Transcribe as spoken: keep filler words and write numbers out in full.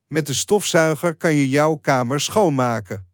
Met de stofzuiger kan je jouw kamer schoonmaken.